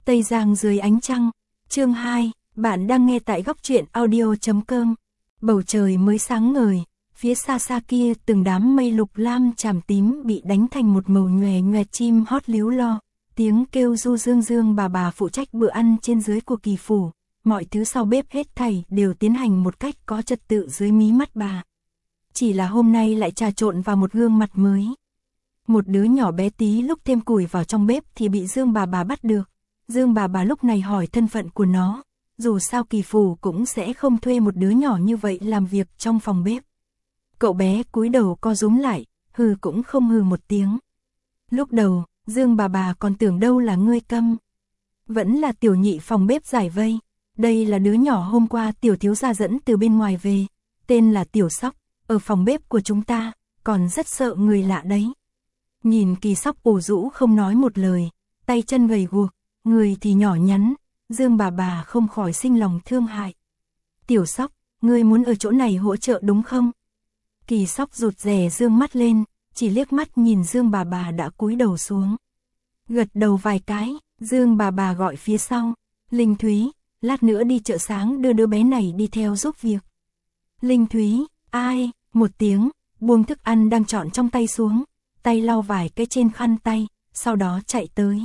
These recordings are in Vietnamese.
Tây Giang dưới ánh trăng, chương 2, bạn đang nghe tại góc truyện audio.com. Bầu trời mới sáng ngời, phía xa xa kia từng đám mây lục lam chàm tím bị đánh thành một màu nhòe nhòe, chim hót líu lo, tiếng kêu ru dương dương. Bà phụ trách bữa ăn trên dưới của Kỳ phủ, mọi thứ sau bếp hết thảy đều tiến hành một cách có trật tự dưới mí mắt bà. Chỉ là hôm nay lại trà trộn vào một gương mặt mới. Một đứa nhỏ bé tí lúc thêm củi vào trong bếp thì bị Dương bà bắt được. Dương bà lúc này hỏi thân phận của nó, dù sao Kỳ phủ cũng sẽ không thuê một đứa nhỏ như vậy làm việc trong phòng bếp. Cậu bé cúi đầu co rúm lại, hừ cũng không hừ một tiếng. Lúc đầu, Dương bà còn tưởng đâu là ngươi câm. Vẫn là Tiểu Nhị phòng bếp giải vây. Đây là đứa nhỏ hôm qua Tiểu thiếu gia dẫn từ bên ngoài về, tên là Tiểu Sóc, ở phòng bếp của chúng ta, còn rất sợ người lạ đấy. Nhìn Kỳ Sóc ủ rũ không nói một lời, tay chân gầy guộc, người thì nhỏ nhắn, Dương bà không khỏi sinh lòng thương hại. Tiểu Sóc, ngươi muốn ở chỗ này hỗ trợ đúng không? Kỳ Sóc rụt rè dương mắt lên, chỉ liếc mắt nhìn Dương bà đã cúi đầu xuống. Gật đầu vài cái, Dương bà gọi phía sau, Linh Thúy, lát nữa đi chợ sáng đưa đứa bé này đi theo giúp việc. Linh Thúy, ai, một tiếng, buông thức ăn đang trọn trong tay xuống, tay lau vài cái trên khăn tay, sau đó chạy tới.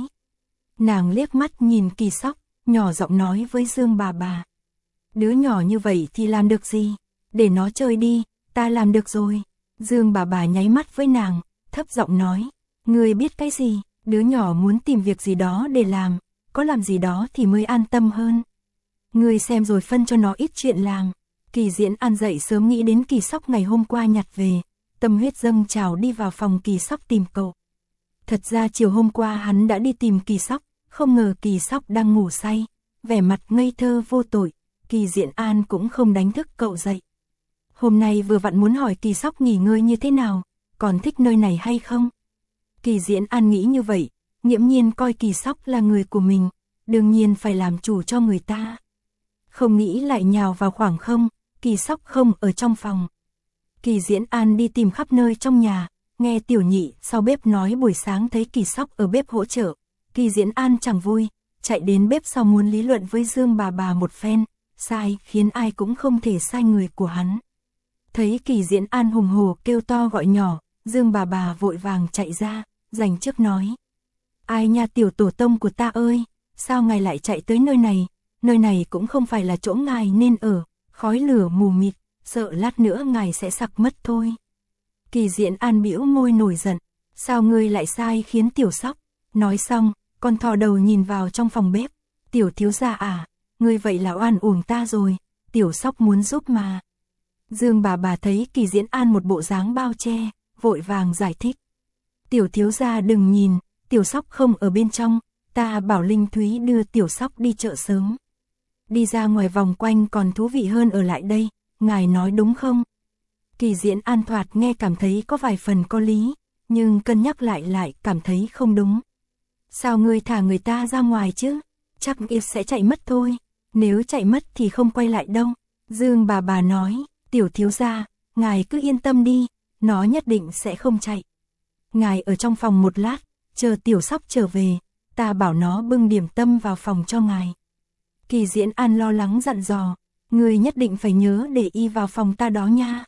Nàng liếc mắt nhìn Kỳ Sóc, nhỏ giọng nói với Dương bà. Đứa nhỏ như vậy thì làm được gì? Để nó chơi đi, ta làm được rồi. Dương bà nháy mắt với nàng, thấp giọng nói, ngươi biết cái gì? Đứa nhỏ muốn tìm việc gì đó để làm, có làm gì đó thì mới an tâm hơn. Ngươi xem rồi phân cho nó ít chuyện làm. Kỳ Diễn An dậy sớm nghĩ đến Kỳ Sóc ngày hôm qua nhặt về, tâm huyết dâng trào đi vào phòng Kỳ Sóc tìm cậu. Thật ra chiều hôm qua hắn đã đi tìm Kỳ Sóc, không ngờ Kỳ Sóc đang ngủ say, vẻ mặt ngây thơ vô tội, Kỳ Diễn An cũng không đánh thức cậu dậy. Hôm nay vừa vặn muốn hỏi Kỳ Sóc nghỉ ngơi như thế nào, còn thích nơi này hay không? Kỳ Diễn An nghĩ như vậy, nghiễm nhiên coi Kỳ Sóc là người của mình, đương nhiên phải làm chủ cho người ta. Không nghĩ lại nhào vào khoảng không, Kỳ Sóc không ở trong phòng. Kỳ Diễn An đi tìm khắp nơi trong nhà, nghe Tiểu Nhị sau bếp nói buổi sáng thấy Kỳ Sóc ở bếp hỗ trợ. Kỳ Diễn An chẳng vui, chạy đến bếp sau muốn lý luận với Dương bà một phen, sai khiến ai cũng không thể sai người của hắn. Thấy Kỳ Diễn An hùng hổ kêu to gọi nhỏ, Dương bà vội vàng chạy ra, giành trước nói. Ai nha tiểu tổ tông của ta ơi, sao ngài lại chạy tới nơi này cũng không phải là chỗ ngài nên ở, khói lửa mù mịt, sợ lát nữa ngài sẽ sặc mất thôi. Kỳ Diễn An bĩu môi nổi giận, sao ngươi lại sai khiến Tiểu Sóc? Nói xong, con thò đầu nhìn vào trong phòng bếp, Tiểu thiếu gia à, ngươi vậy là oan uổng ta rồi, Tiểu Sóc muốn giúp mà. Dương bà thấy Kỳ Diễn An một bộ dáng bao che, vội vàng giải thích. Tiểu thiếu gia đừng nhìn, Tiểu Sóc không ở bên trong, ta bảo Linh Thúy đưa Tiểu Sóc đi chợ sớm. Đi ra ngoài vòng quanh còn thú vị hơn ở lại đây, ngài nói đúng không? Kỳ Diễn An thoạt nghe cảm thấy có vài phần có lý, nhưng cân nhắc lại cảm thấy không đúng. Sao ngươi thả người ta ra ngoài chứ? Chắc ít sẽ chạy mất thôi, nếu chạy mất thì không quay lại đâu. Dương bà nói, Tiểu thiếu gia, ngài cứ yên tâm đi, nó nhất định sẽ không chạy. Ngài ở trong phòng một lát, chờ Tiểu Sóc trở về, ta bảo nó bưng điểm tâm vào phòng cho ngài. Kỳ Diễn An lo lắng dặn dò, người nhất định phải nhớ để y vào phòng ta đó nha.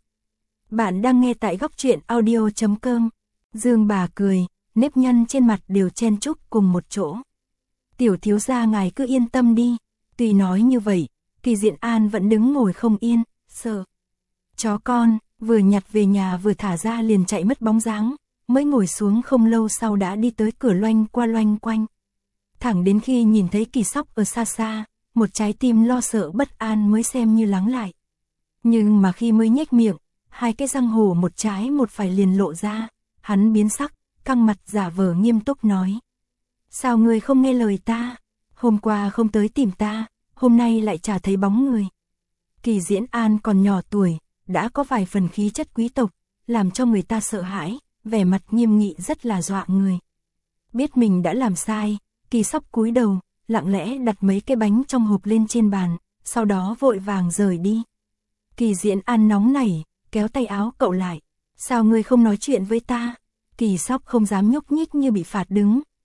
Bạn đang nghe tại góc truyện audio.com. Dương bà cười, nếp nhăn trên mặt đều chen chúc cùng một chỗ. Tiểu thiếu gia ngài cứ yên tâm đi. Tuy nói như vậy, Kỳ Diễn An vẫn đứng ngồi không yên, sợ. Chó con, vừa nhặt về nhà vừa thả ra liền chạy mất bóng dáng, mới ngồi xuống không lâu sau đã đi tới cửa loanh qua loanh quanh. Thẳng đến khi nhìn thấy Kỳ Sóc ở xa xa, một trái tim lo sợ bất an mới xem như lắng lại. Nhưng mà khi mới nhếch miệng, hai cái răng hổ một trái một phải liền lộ ra, hắn biến sắc, căng mặt giả vờ nghiêm túc nói. Sao ngươi không nghe lời ta? Hôm qua không tới tìm ta, hôm nay lại chả thấy bóng người. Kỳ Diễn An còn nhỏ tuổi, đã có vài phần khí chất quý tộc, làm cho người ta sợ hãi, vẻ mặt nghiêm nghị rất là dọa người. Biết mình đã làm sai, Kỳ Sóc cúi đầu, lặng lẽ đặt mấy cái bánh trong hộp lên trên bàn, sau đó vội vàng rời đi. Kỳ Diễn An nóng nảy, kéo tay áo cậu lại. Sao ngươi không nói chuyện với ta? Kỳ Sóc không dám nhúc nhích như bị phạt đứng,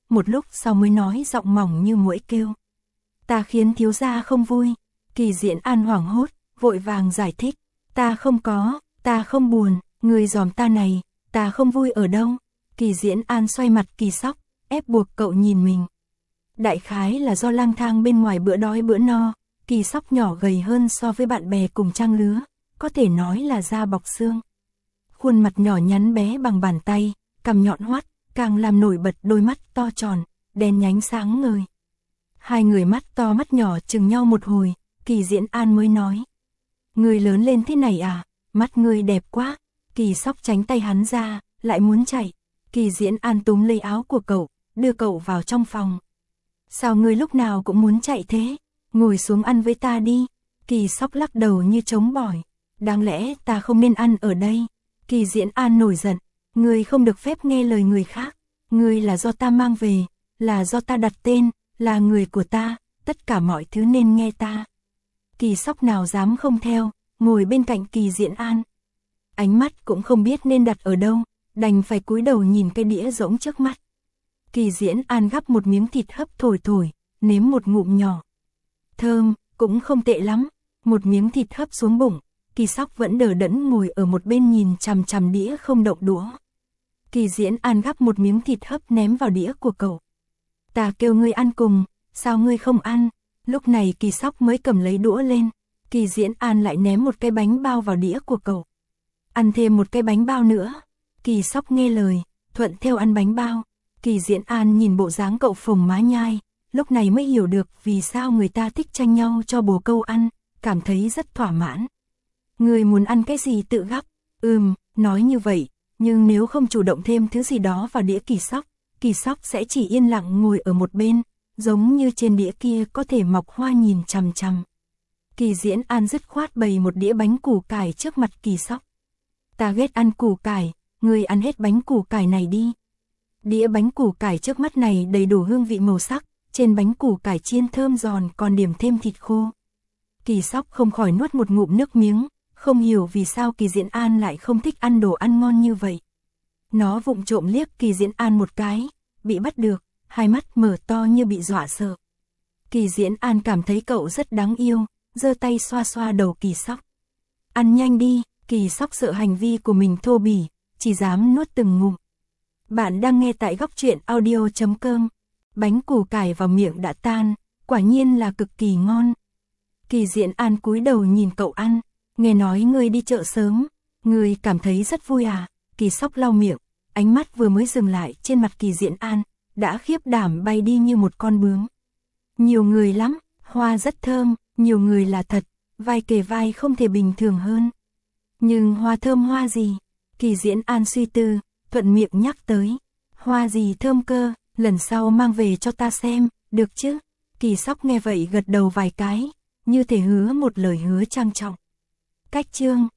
một lúc sau mới nói giọng mỏng như muỗi kêu. Ta khiến thiếu gia không vui. Kỳ Diễn An hoảng hốt, vội vàng giải thích. Ta không có, ta không buồn, người giòm ta này, ta không vui ở đâu. Kỳ Diễn An xoay mặt Kỳ Sóc, ép buộc cậu nhìn mình. Đại khái là do lang thang bên ngoài bữa đói bữa no, Kỳ Sóc nhỏ gầy hơn so với bạn bè cùng trang lứa, có thể nói là da bọc xương. Khuôn mặt nhỏ nhắn bé bằng bàn tay, cằm nhọn hoắt, càng làm nổi bật đôi mắt to tròn, đen nhánh sáng ngời. Hai người mắt to mắt nhỏ chừng nhau một hồi, Kỳ Diễn An mới nói. Người lớn lên thế này à, mắt ngươi đẹp quá. Kỳ Sóc tránh tay hắn ra, lại muốn chạy. Kỳ Diễn An túm lấy áo của cậu, đưa cậu vào trong phòng. Sao ngươi lúc nào cũng muốn chạy thế? Ngồi xuống ăn với ta đi. Kỳ Sóc lắc đầu như chống bỏi. Đáng lẽ ta không nên ăn ở đây. Kỳ Diễn An nổi giận. Ngươi không được phép nghe lời người khác. Ngươi là do ta mang về, là do ta đặt tên, là người của ta, tất cả mọi thứ nên nghe ta. Kỳ Sóc nào dám không theo, ngồi bên cạnh Kỳ Diễn An. Ánh mắt cũng không biết nên đặt ở đâu, đành phải cúi đầu nhìn cái đĩa rỗng trước mắt. Kỳ Diễn An gắp một miếng thịt hấp thổi thổi, nếm một ngụm nhỏ. Thơm, cũng không tệ lắm. Một miếng thịt hấp xuống bụng, Kỳ Sóc vẫn đờ đẫn ngồi ở một bên nhìn chằm chằm đĩa không động đũa. Kỳ Diễn An gắp một miếng thịt hấp ném vào đĩa của cậu. Ta kêu ngươi ăn cùng, sao ngươi không ăn? Lúc này Kỳ Sóc mới cầm lấy đũa lên. Kỳ Diễn An lại ném một cái bánh bao vào đĩa của cậu. Ăn thêm một cái bánh bao nữa. Kỳ Sóc nghe lời, thuận theo ăn bánh bao. Kỳ Diễn An nhìn bộ dáng cậu phồng má nhai, lúc này mới hiểu được vì sao người ta thích tranh nhau cho bồ câu ăn, cảm thấy rất thỏa mãn. Người muốn ăn cái gì tự gắp. Nói như vậy, nhưng nếu không chủ động thêm thứ gì đó vào đĩa Kỳ Sóc sẽ chỉ yên lặng ngồi ở một bên, giống như trên đĩa kia có thể mọc hoa nhìn chằm chằm. Kỳ Diễn An dứt khoát bày một đĩa bánh củ cải trước mặt Kỳ Sóc. Ta ghét ăn củ cải, người ăn hết bánh củ cải này đi. Đĩa bánh củ cải trước mắt này đầy đủ hương vị màu sắc, trên bánh củ cải chiên thơm giòn còn điểm thêm thịt khô. Kỳ Sóc không khỏi nuốt một ngụm nước miếng, không hiểu vì sao Kỳ Diễn An lại không thích ăn đồ ăn ngon như vậy. Nó vụng trộm liếc Kỳ Diễn An một cái, bị bắt được, hai mắt mở to như bị dọa sợ. Kỳ Diễn An cảm thấy cậu rất đáng yêu, giơ tay xoa xoa đầu Kỳ Sóc. Ăn nhanh đi. Kỳ Sóc sợ hành vi của mình thô bỉ, chỉ dám nuốt từng ngụm. Bạn đang nghe tại góc truyện audio.com. Bánh củ cải vào miệng đã tan, quả nhiên là cực kỳ ngon. Kỳ Diễn An cúi đầu nhìn cậu ăn, nghe nói ngươi đi chợ sớm, ngươi cảm thấy rất vui à? Kỳ Sóc lau miệng, ánh mắt vừa mới dừng lại trên mặt Kỳ Diễn An, đã khiếp đảm bay đi như một con bướm. Nhiều người lắm, hoa rất thơm, nhiều người là thật, vai kề vai không thể bình thường hơn. Nhưng hoa thơm hoa gì? Kỳ Diễn An suy tư, thuận miệng nhắc tới. Hoa gì thơm cơ, lần sau mang về cho ta xem, được chứ? Kỳ Sóc nghe vậy gật đầu vài cái, như thể hứa một lời hứa trang trọng. Cách chương